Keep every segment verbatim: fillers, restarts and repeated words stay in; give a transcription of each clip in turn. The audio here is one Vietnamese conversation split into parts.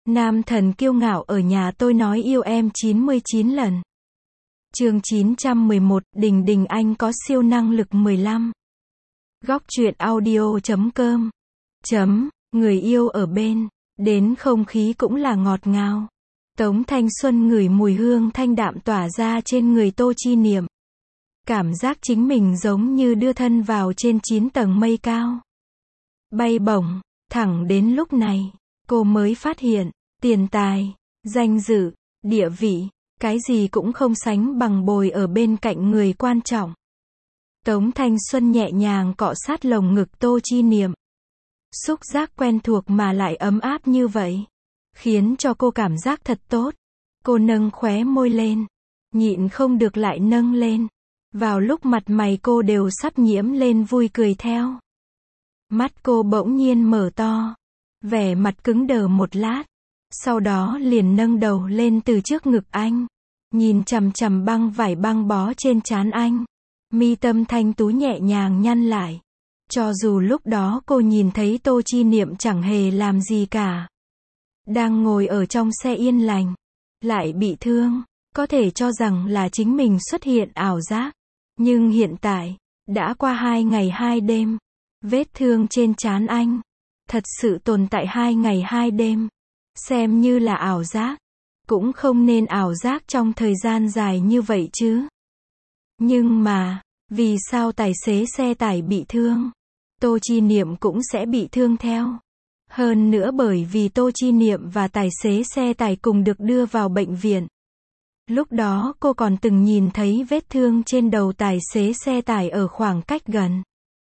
Nam thần kiêu ngạo ở nhà tôi nói yêu em chín mươi chín lần. Chương chín trăm mười một, Đình Đình anh có siêu năng lực mười lăm. Góc truyện audio chấm com. Chấm, người yêu ở bên, đến không khí cũng là ngọt ngào. Tống Thanh Xuân ngửi mùi hương thanh đạm tỏa ra trên người Tô Chi Niệm. Cảm giác chính mình giống như đưa thân vào trên chín tầng mây cao. Bay bổng, thẳng đến lúc này, cô mới phát hiện, tiền tài, danh dự, địa vị, cái gì cũng không sánh bằng bồi ở bên cạnh người quan trọng. Tống Thanh Xuân nhẹ nhàng cọ sát lồng ngực Tô Chi Niệm. Xúc giác quen thuộc mà lại ấm áp như vậy, khiến cho cô cảm giác thật tốt. Cô nâng khóe môi lên, nhịn không được lại nâng lên. Vào lúc mặt mày cô đều sắp nhiễm lên vui cười theo. Mắt cô bỗng nhiên mở to, vẻ mặt cứng đờ một lát, sau đó liền nâng đầu lên từ trước ngực anh, nhìn chằm chằm băng vải băng bó trên trán anh. Mi tâm thanh tú nhẹ nhàng nhăn lại. Cho dù lúc đó cô nhìn thấy Tô Chi Niệm chẳng hề làm gì cả, đang ngồi ở trong xe yên lành, lại bị thương, có thể cho rằng là chính mình xuất hiện ảo giác. Nhưng hiện tại, đã qua hai ngày hai đêm, vết thương trên trán anh thật sự tồn tại hai ngày hai đêm. Xem như là ảo giác, cũng không nên ảo giác trong thời gian dài như vậy chứ. Nhưng mà, vì sao tài xế xe tải bị thương, Tô Chi Niệm cũng sẽ bị thương theo? Hơn nữa bởi vì Tô Chi Niệm và tài xế xe tải cùng được đưa vào bệnh viện. Lúc đó cô còn từng nhìn thấy vết thương trên đầu tài xế xe tải ở khoảng cách gần,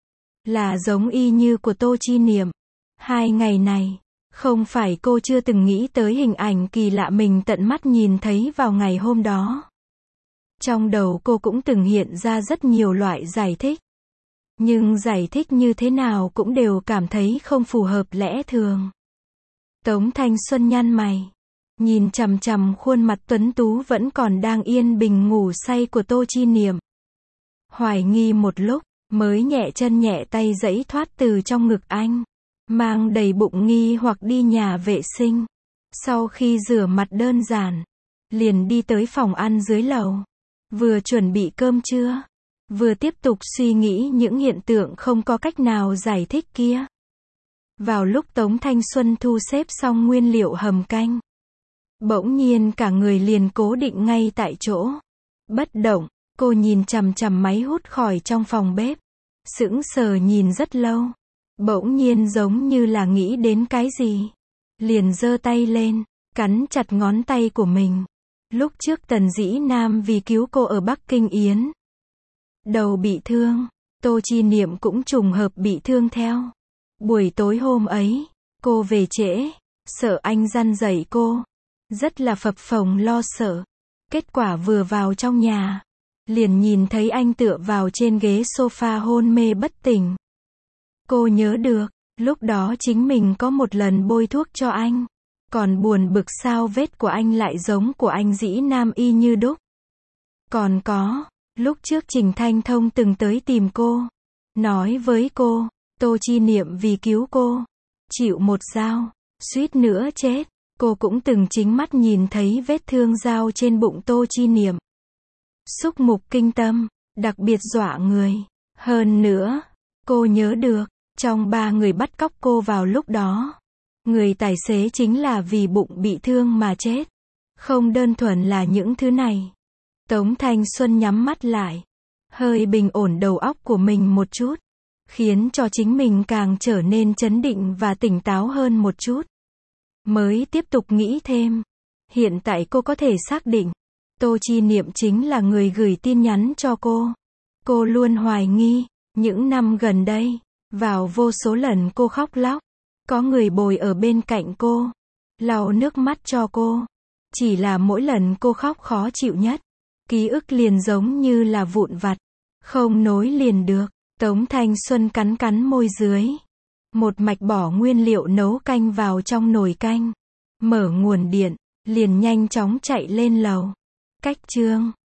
là giống y như của Tô Chi Niệm. Hai ngày này, không phải cô chưa từng nghĩ tới hình ảnh kỳ lạ mình tận mắt nhìn thấy vào ngày hôm đó. Trong đầu cô cũng từng hiện ra rất nhiều loại giải thích. Nhưng giải thích như thế nào cũng đều cảm thấy không phù hợp lẽ thường. Tống Thanh Xuân nhăn mày, nhìn chằm chằm khuôn mặt tuấn tú vẫn còn đang yên bình ngủ say của Tô Chi Niệm. Hoài nghi một lúc, mới nhẹ chân nhẹ tay giãy thoát từ trong ngực anh, mang đầy bụng nghi hoặc đi nhà vệ sinh. Sau khi rửa mặt đơn giản, liền đi tới phòng ăn dưới lầu, vừa chuẩn bị cơm trưa, vừa tiếp tục suy nghĩ những hiện tượng không có cách nào giải thích kia. Vào lúc Tống Thanh Xuân thu xếp xong nguyên liệu hầm canh, bỗng nhiên cả người liền cố định ngay tại chỗ, bất động. Cô nhìn chằm chằm máy hút khỏi trong phòng bếp, sững sờ nhìn rất lâu, bỗng nhiên giống như là nghĩ đến cái gì, liền giơ tay lên, cắn chặt ngón tay của mình. Lúc trước Tần Dĩ Nam vì cứu cô ở Bắc Kinh Yến đầu bị thương, Tô Chi Niệm cũng trùng hợp bị thương theo. Buổi tối hôm ấy, cô về trễ, sợ anh răn dạy cô, rất là phập phồng lo sợ. Kết quả vừa vào trong nhà, liền nhìn thấy anh tựa vào trên ghế sofa hôn mê bất tỉnh. Cô nhớ được, lúc đó chính mình có một lần bôi thuốc cho anh, còn buồn bực sao vết của anh lại giống của anh Dĩ Nam y như đúc. Còn có, lúc trước Trình Thanh Thông từng tới tìm cô, nói với cô, Tô Chi Niệm vì cứu cô, chịu một dao, suýt nữa chết. Cô cũng từng chính mắt nhìn thấy vết thương dao trên bụng Tô Chi Niệm. Xúc mục kinh tâm, đặc biệt dọa người. Hơn nữa, cô nhớ được, trong ba người bắt cóc cô vào lúc đó, người tài xế chính là vì bụng bị thương mà chết. Không đơn thuần là những thứ này. Tống Thanh Xuân nhắm mắt lại, hơi bình ổn đầu óc của mình một chút, khiến cho chính mình càng trở nên trấn định và tỉnh táo hơn một chút. Mới tiếp tục nghĩ thêm. Hiện tại cô có thể xác định, Tô Chi Niệm chính là người gửi tin nhắn cho cô. Cô luôn hoài nghi, những năm gần đây, vào vô số lần cô khóc lóc, có người bồi ở bên cạnh cô, lau nước mắt cho cô. Chỉ là mỗi lần cô khóc khó chịu nhất, ký ức liền giống như là vụn vặt, không nối liền được. Tống Thanh Xuân cắn cắn môi dưới, một mạch bỏ nguyên liệu nấu canh vào trong nồi canh, mở nguồn điện, liền nhanh chóng chạy lên lầu. Cách chương